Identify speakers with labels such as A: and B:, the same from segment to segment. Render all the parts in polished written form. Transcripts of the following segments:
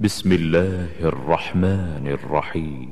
A: بسم الله الرحمن الرحيم.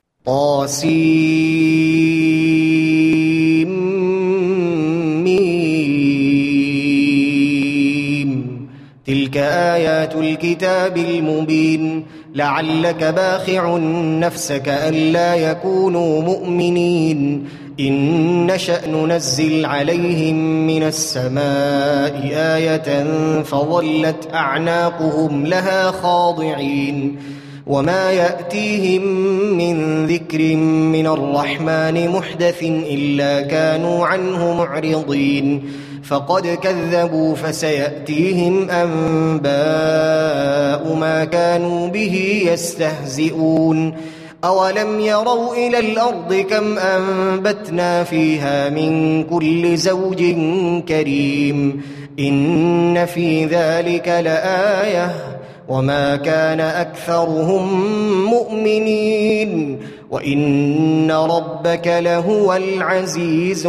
B: طاسيم. تلك آيات الكتاب المبين. لعلك باخع نفسك ألا يكونوا مؤمنين إن نشأ ننزل عليهم من السماء آية فظلت أعناقهم لها خاضعين وما يأتيهم من ذكر من الرحمن محدث إلا كانوا عنه معرضين فقد كذبوا فسيأتيهم أنباء ما كانوا به يستهزئون أولم يروا إلى الأرض كم أنبتنا فيها من كل زوج كريم إن في ذلك لآية وما كان أكثرهم مؤمنين وإن ربك لهو العزيز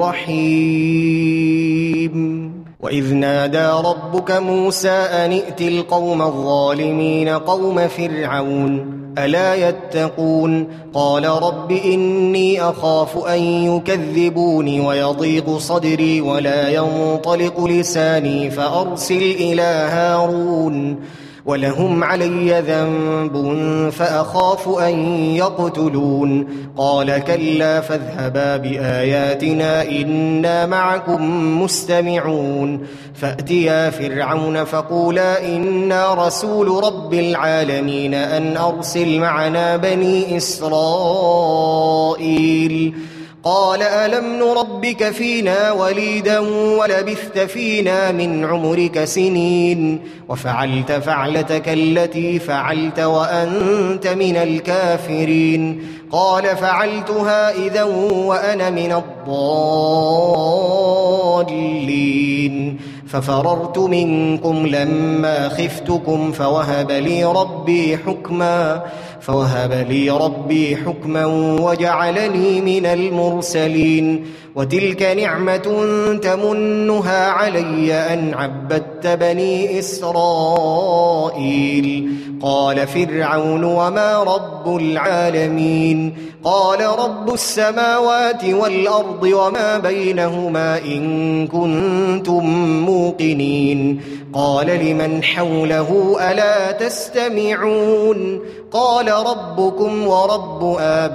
B: الرحيم. وإذ نادى ربك موسى أن ائت القوم الظالمين قوم فرعون ألا يتقون قال رب إني أخاف أن يكذبوني ويضيق صدري ولا ينطلق لساني فأرسل إلى هارون ولهم علي ذنب فأخاف أن يقتلون قال كلا فاذهبا بآياتنا إنا معكم مستمعون فأتيا فرعون فقولا إنا رسول رب العالمين أن أرسل معنا بني إسرائيل قال ألم نربك فينا وليدا ولبثت فينا من عمرك سنين وفعلت فعلتك التي فعلت وأنت من الكافرين قال فعلتها إذا وأنا من الضالين ففررت منكم لما خفتكم فوهب لي ربي حكما وجعلني من المرسلين وتلك نعمة تمنها علي أن عبدت بني إسرائيل قال فرعون وما رب العالمين قال رب السماوات والأرض وما بينهما إن كنتم موقنين قال لمن حوله ألا تستمعون قال ربكم ورب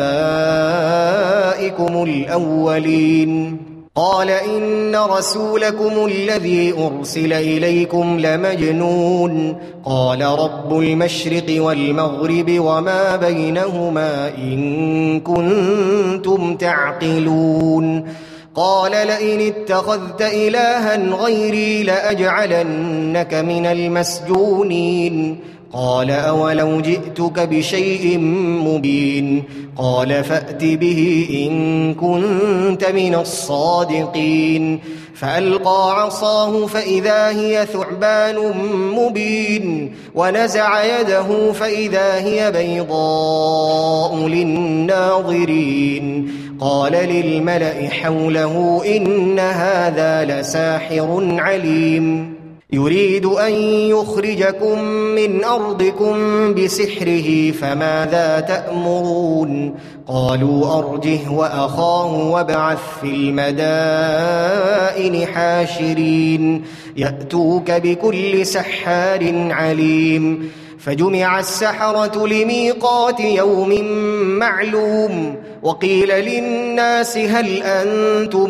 B: آبائكم الأولين قال إن رسولكم الذي أرسل إليكم لمجنون قال رب المشرق والمغرب وما بينهما إن كنتم تعقلون قال لئن اتخذت إلها غيري لأجعلنك من المسجونين قال أولو جئتك بشيء مبين قال فأت به إن كنت من الصادقين فألقى عصاه فإذا هي ثعبان مبين ونزع يده فإذا هي بيضاء للناظرين قال للملأ حوله إن هذا لساحر عليم يريد أن يخرجكم من أرضكم بسحره فماذا تأمرون قالوا أرجه وأخاه وابعث في المدائن حاشرين يأتوك بكل سحار عليم فجمع السحرة لميقات يوم معلوم وقيل للناس هل أنتم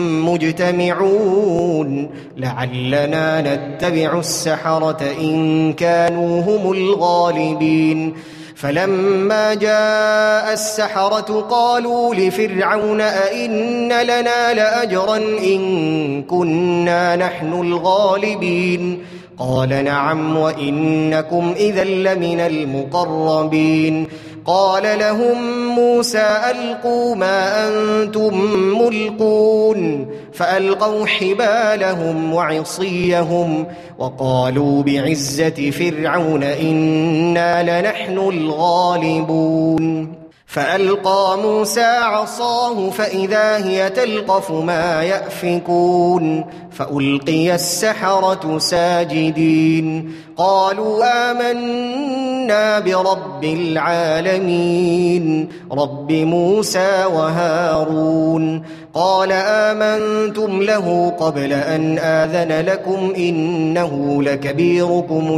B: مجتمعون لعلنا نتبع السحرة إن كانوا هم الغالبين فلما جاء السحرة قالوا لفرعون أئن لنا لأجرا إن كنا نحن الغالبين قال نعم وإنكم إذا لمن المقربين قال لهم موسى ألقوا ما أنتم ملقون فألقوا حبالهم وعصيهم وقالوا بعزة فرعون إنا لنحن الغالبون فألقى موسى عصاه فإذا هي تلقف ما يأفكون فألقي السحرة ساجدين قالوا آمنا آمنا برب العالمين رب موسى وهارون. قال آمنتم له قبل أن آذن لكم إنه لكبيركم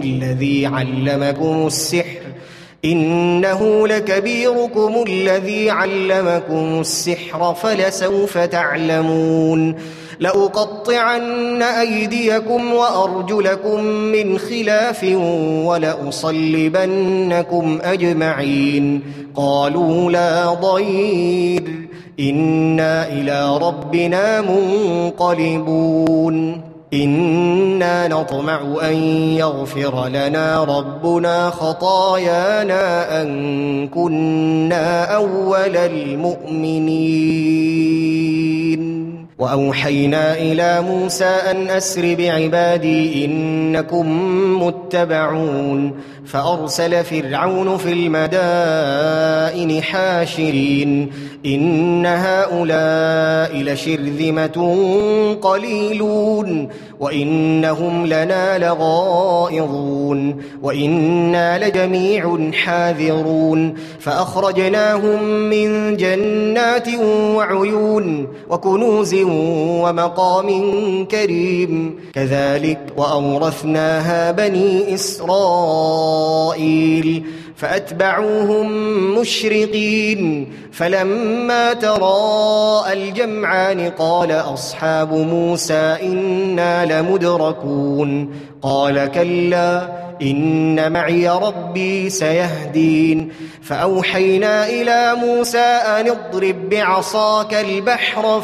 B: الذي علمكم السحر فلسوف تعلمون. لأقطعن أيديكم وأرجلكم من خلاف ولأصلبنكم أجمعين. قالوا لا ضير إنا إلى ربنا منقلبون. إنا نطمع أن يغفر لنا ربنا خطايانا أن كنا أول المؤمنين. وأوحينا إلى موسى أن أسر بعبادي إنكم متبعون. فأرسل فرعون في المدائن حاشرين إن هؤلاء لشرذمة قليلون وإنهم لنا لغائظون وإنا لجميع حاذرون. فأخرجناهم من جنات وعيون وكنوز ومقام كريم. كذلك وأورثناها بني إسرائيل فأتبعوهم مشرقين. فلما تراءى الجمعان قال أصحاب موسى إنا لمدركون. قال كلا إن معي ربي سيهدين. فأوحينا إلى موسى أن اضرب بعصاك البحر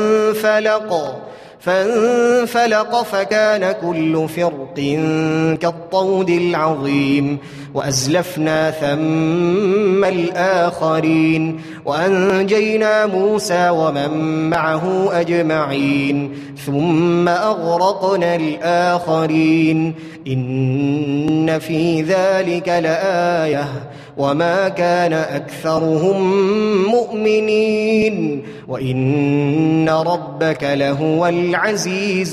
B: فانفلق فكان كل فرق كالطود العظيم. وأزلفنا ثم الآخرين وأنجينا موسى ومن معه أجمعين ثم أغرقنا الآخرين. إن في ذلك لآية وما كان أكثرهم مؤمنين وإن ربك لهو العزيز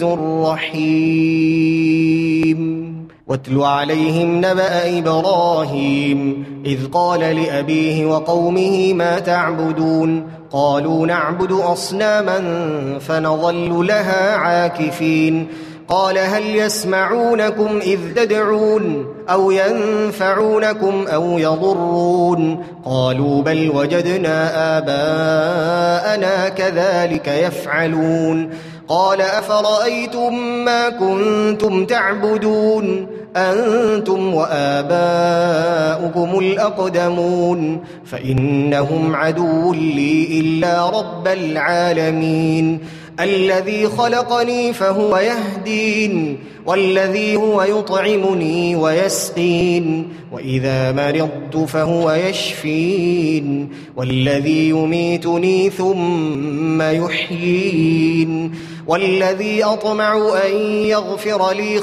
B: الرحيم. واتل عليهم نبأ إبراهيم إذ قال لأبيه وقومه ما تعبدون. قالوا نعبد أصناما فنظل لها عاكفين. قال هل يسمعونكم إذ تدعون أو ينفعونكم أو يضرون. قالوا بل وجدنا آباءنا كذلك يفعلون. قال أفرأيتم ما كنتم تعبدون أنتم وآباؤكم الأقدمون فإنهم عدو لي إلا رب العالمين. الذي خلقني فهو يهدين والذي هو يطعمني ويسقين وإذا مرضت فهو يشفين والذي يميتني ثم يحيين والذي أطمع أن يغفر لي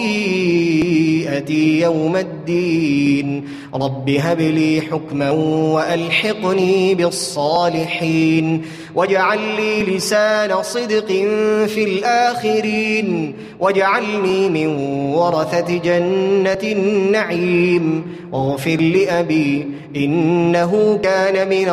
B: خطيئتي يوم الدين. رب هب لي حكما وألحقني بالصالحين واجعل لي لسان صدق في الآخرين واجعلني من ورثة جنة النعيم واغفر لأبي إنه كان من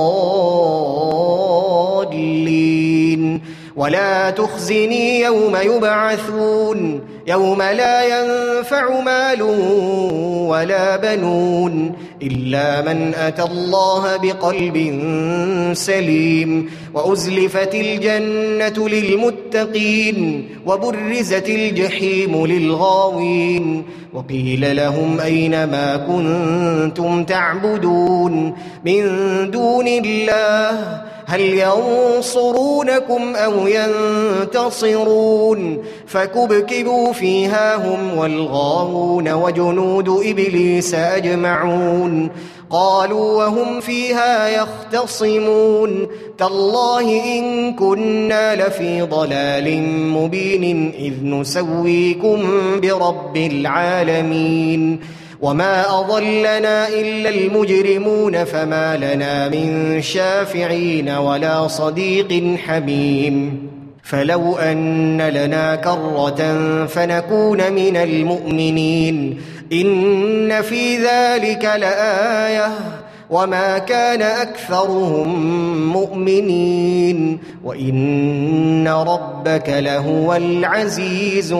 B: الضالين. ولا تخزني يوم يبعثون يوم لا ينفع مال ولا بنون إلا من أتى الله بقلب سليم. وأزلفت الجنة للمتقين وبرزت الجحيم للغاوين وقيل لهم أين ما كنتم تعبدون من دون الله هل ينصرونكم أو ينتصرون. فكبكبوا فيها هم والغاوون وجنود إبليس أجمعون. قالوا وهم فيها يختصمون تالله إن كنا لفي ضلال مبين إذ نسويكم برب العالمين. وما أضلنا إلا المجرمون فما لنا من شافعين ولا صديق حميم. فلو أن لنا كرة فنكون من المؤمنين إن في ذلك لآية وما كان أكثرهم مؤمنين وإن ربك لهو العزيز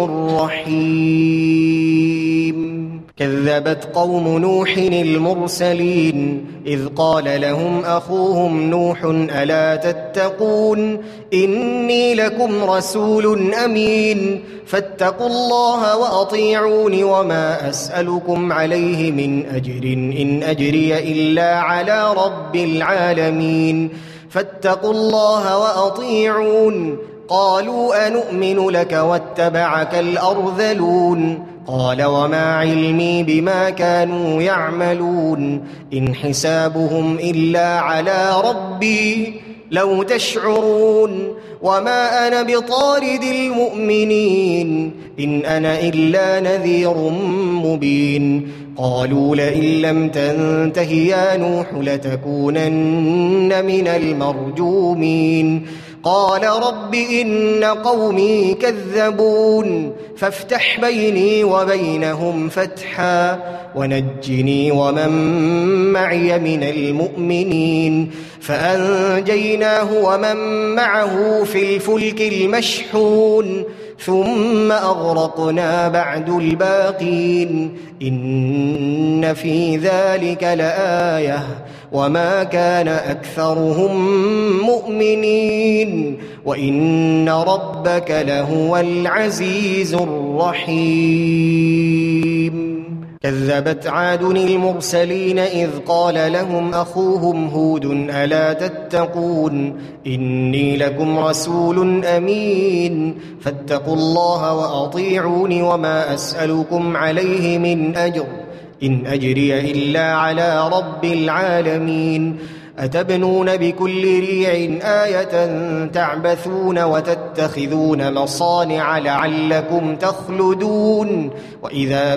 B: الرحيم كذبت قوم نوح المرسلين إذ قال لهم أخوهم نوح ألا تتقون إني لكم رسول أمين فاتقوا الله وأطيعون وما أسألكم عليه من أجر إن أجري إلا على رب العالمين فاتقوا الله وأطيعون قالوا أنؤمن لك واتبعك الأرذلون قال وما علمي بما كانوا يعملون إن حسابهم إلا على ربي لو تشعرون وما أنا بطارد المؤمنين إن أنا إلا نذير مبين قالوا لئن لم تنته يا نوح لتكونن من المرجومين قال رب إن قومي كذبون فافتح بيني وبينهم فتحا ونجني ومن معي من المؤمنين فأنجيناه ومن معه في الفلك المشحون ثم أغرقنا بعد الباقين إن في ذلك لآية وما كان أكثرهم مؤمنين وإن ربك لهو العزيز الرحيم كذبت عاد المرسلين إذ قال لهم أخوهم هود ألا تتقون إني لكم رسول أمين فاتقوا الله وأطيعون وما أسألكم عليه من أجر إن أجري إلا على رب العالمين أتبنون بكل ريع آية تعبثون وتتخذون مصانع لعلكم تخلدون وإذا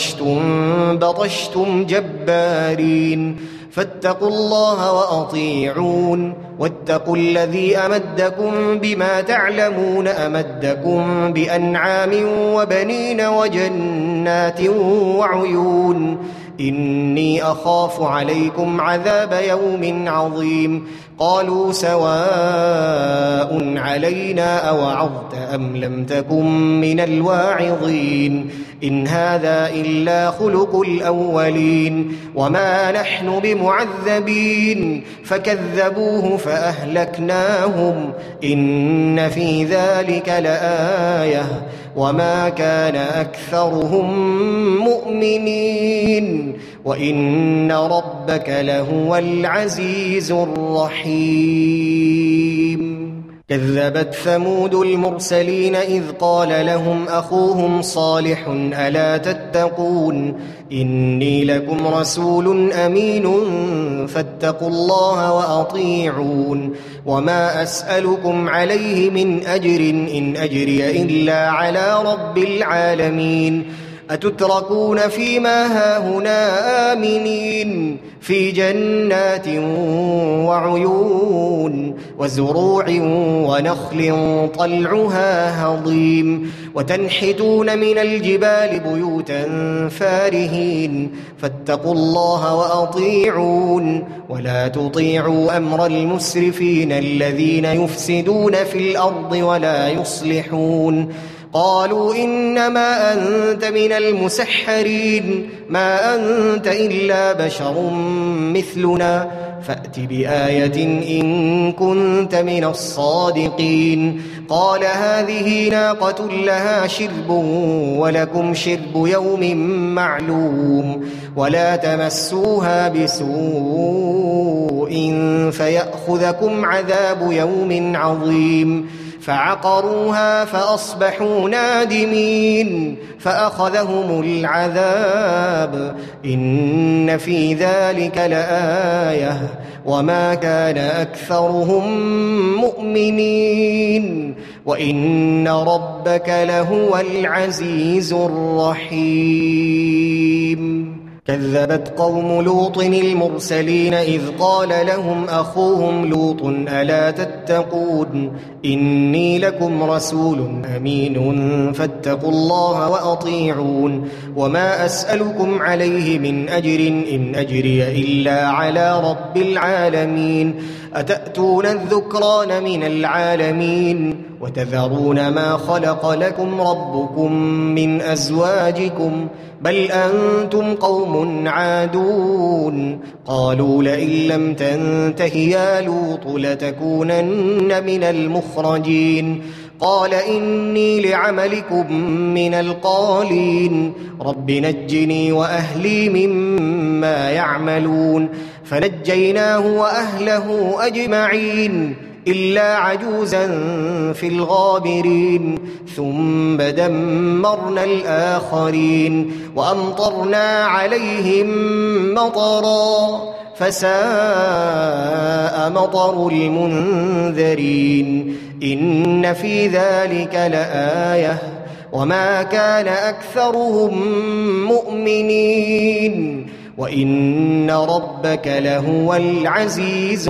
B: بطشتم جبارين فاتقوا الله وأطيعون واتقوا الذي أمدكم بما تعلمون أمدكم بأنعام وبنين وجنات وعيون إني أخاف عليكم عذاب يوم عظيم قالوا سواء علينا أوعظت أم لم تكن من الواعظين إن هذا إلا خلق الأولين وما نحن بمعذبين فكذبوه فأهلكناهم إن في ذلك لآية وما كان أكثرهم مؤمنين وإن ربك لهو العزيز الرحيم كذبت ثمود المرسلين إذ قال لهم أخوهم صالح ألا تتقون إني لكم رسول أمين فاتقوا الله وأطيعون وما أسألكم عليه من أجر إن أجري إلا على رب العالمين أتتركون فيما هاهنا آمنين في جنات وعيون وزروع ونخل طلعها هضيم وتنحتون من الجبال بيوتا فارهين فاتقوا الله وأطيعون ولا تطيعوا أمر المسرفين الذين يفسدون في الأرض ولا يصلحون قالوا إنما أنت من المسحرين ما أنت إلا بشر مثلنا فأت بآية إن كنت من الصادقين قال هذه ناقة لها شرب ولكم شرب يوم معلوم ولا تمسوها بسوء فيأخذكم عذاب يوم عظيم فعقروها فأصبحوا نادمين فأخذهم العذاب إن في ذلك لآية وما كان أكثرهم مؤمنين وإن ربك لهو العزيز الرحيم كذبت قوم لوط المرسلين إذ قال لهم أخوهم لوط ألا تتقون إني لكم رسول أمين فاتقوا الله وأطيعون وما أسألكم عليه من أجر إن أجري إلا على رب العالمين أتأتون الذكران من العالمين وتذرون ما خلق لكم ربكم من أزواجكم بل أنتم قوم عادون قالوا لئن لم تنته يا لوط لتكونن من المخرجين قال إني لعملكم من القالين رب نجني وأهلي مما يعملون فنجيناه وأهله أجمعين إلا عجوزا في الغابرين ثم دمرنا الآخرين وأمطرنا عليهم مطرا فساء مطر المنذرين إن في ذلك لآية وما كان أكثرهم مؤمنين وإن ربك لهو العزيز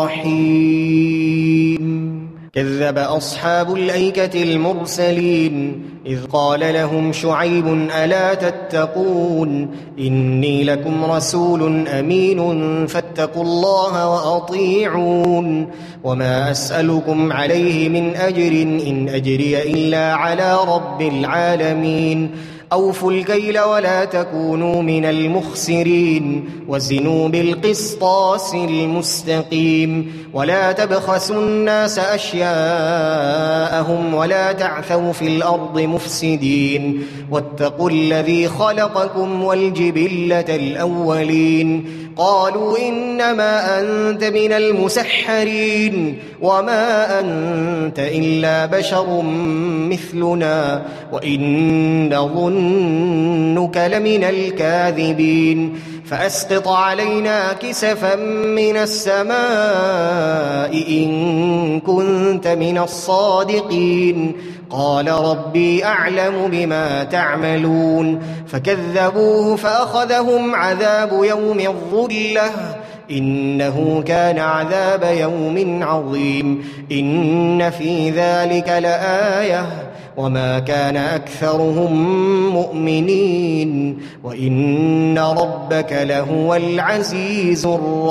B: الرحيم كذب أصحاب الأيكة المرسلين إذ قال لهم شعيب ألا تتقون إني لكم رسول أمين فاتقوا الله وأطيعون وما أسألكم عليه من أجر إن أجري إلا على رب العالمين أوفوا الكيل ولا تكونوا من المخسرين وزنوا بالقسطاس المستقيم ولا تبخسوا الناس أشياءهم ولا تعثوا في الأرض مفسدين واتقوا الذي خلقكم والجبلة الأولين قالوا إنما أنت من المسحرين وما أنت إلا بشر مثلنا وإن ظنك لمن الكاذبين فأسقط علينا كسفا من السماء إن كنت من الصادقين قال ربي أعلم بما تعملون فكذبوه فأخذهم عذاب يوم الظلة إنه كان عذاب يوم عظيم إن في ذلك لآية وما كان أكثرهم مؤمنين وإن ربك لهو العزيز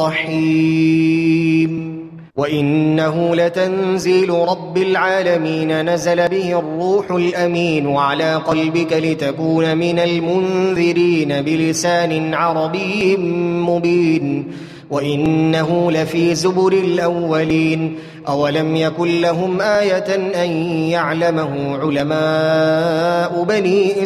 B: الرحيم وإنه لتنزيل رب العالمين نزل به الروح الأمين على قلبك لتكون من المنذرين بلسان عربي مبين وإنه لفي زبر الأولين أولم يكن لهم آية أن يعلمه علماء بني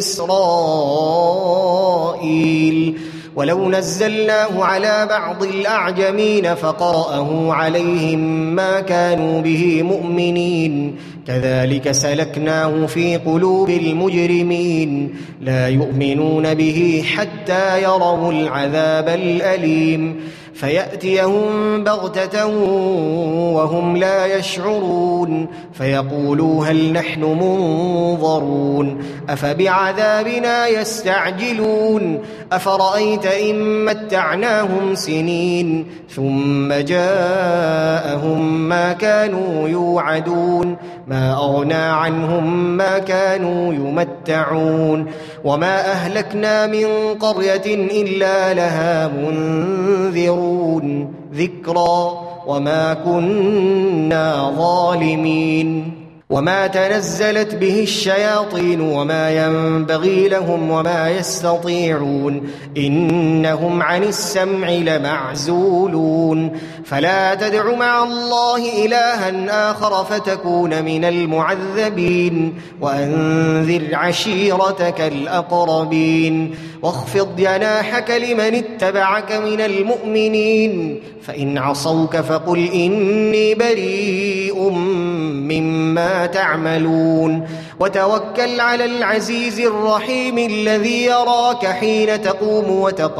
B: إسرائيل ولو نزلناه على بعض الأعجمين فقرأه عليهم ما كانوا به مؤمنين كذلك سلكناه في قلوب المجرمين لا يؤمنون به حتى يروا العذاب الأليم فيأتيهم بغتة وهم لا يشعرون فيقولوا هل نحن منظرون أفبعذابنا يستعجلون أفرأيت إن متعناهم سنين ثم جاءهم ما كانوا يوعدون ما أغنى عنهم ما كانوا يمتعون وما أهلكنا من قرية إلا لها منذرون ذكرى وما كنا ظالمين وما تنزلت به الشياطين وما ينبغي لهم وما يستطيعون إنهم عن السمع لمعزولون فلا تدع مع الله إلها آخر فتكون من المعذبين وأنذر عشيرتك الأقربين واخفض جناحك لمن اتبعك من المؤمنين فإن عصوك فقل إني بريء مما تعملون وتوكل على العزيز الرحيم الذي يراك حين تقوم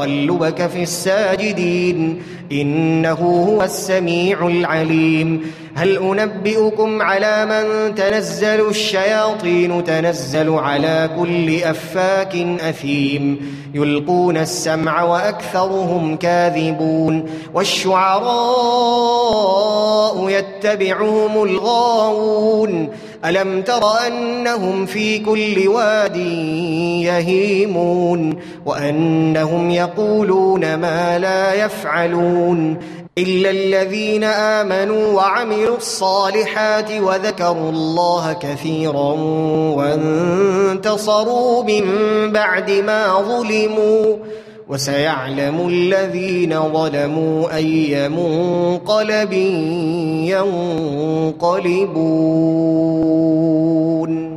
B: وتقلبك في الساجدين إنه هو السميع العليم هل أنبئكم على من تنزل الشياطين تنزل على كل أفاك أثيم يلقون السمع وأكثرهم كاذبون والشعراء يتبعهم الغاوون ألم تر أنهم في كل واد يهيمون وأنهم يقولون ما لا يفعلون إلا الذين آمنوا وعملوا الصالحات وذكروا الله كثيرا وانتصروا من بعد ما ظلموا وسيعلم الذين ظلموا أي منقلب ينقلبون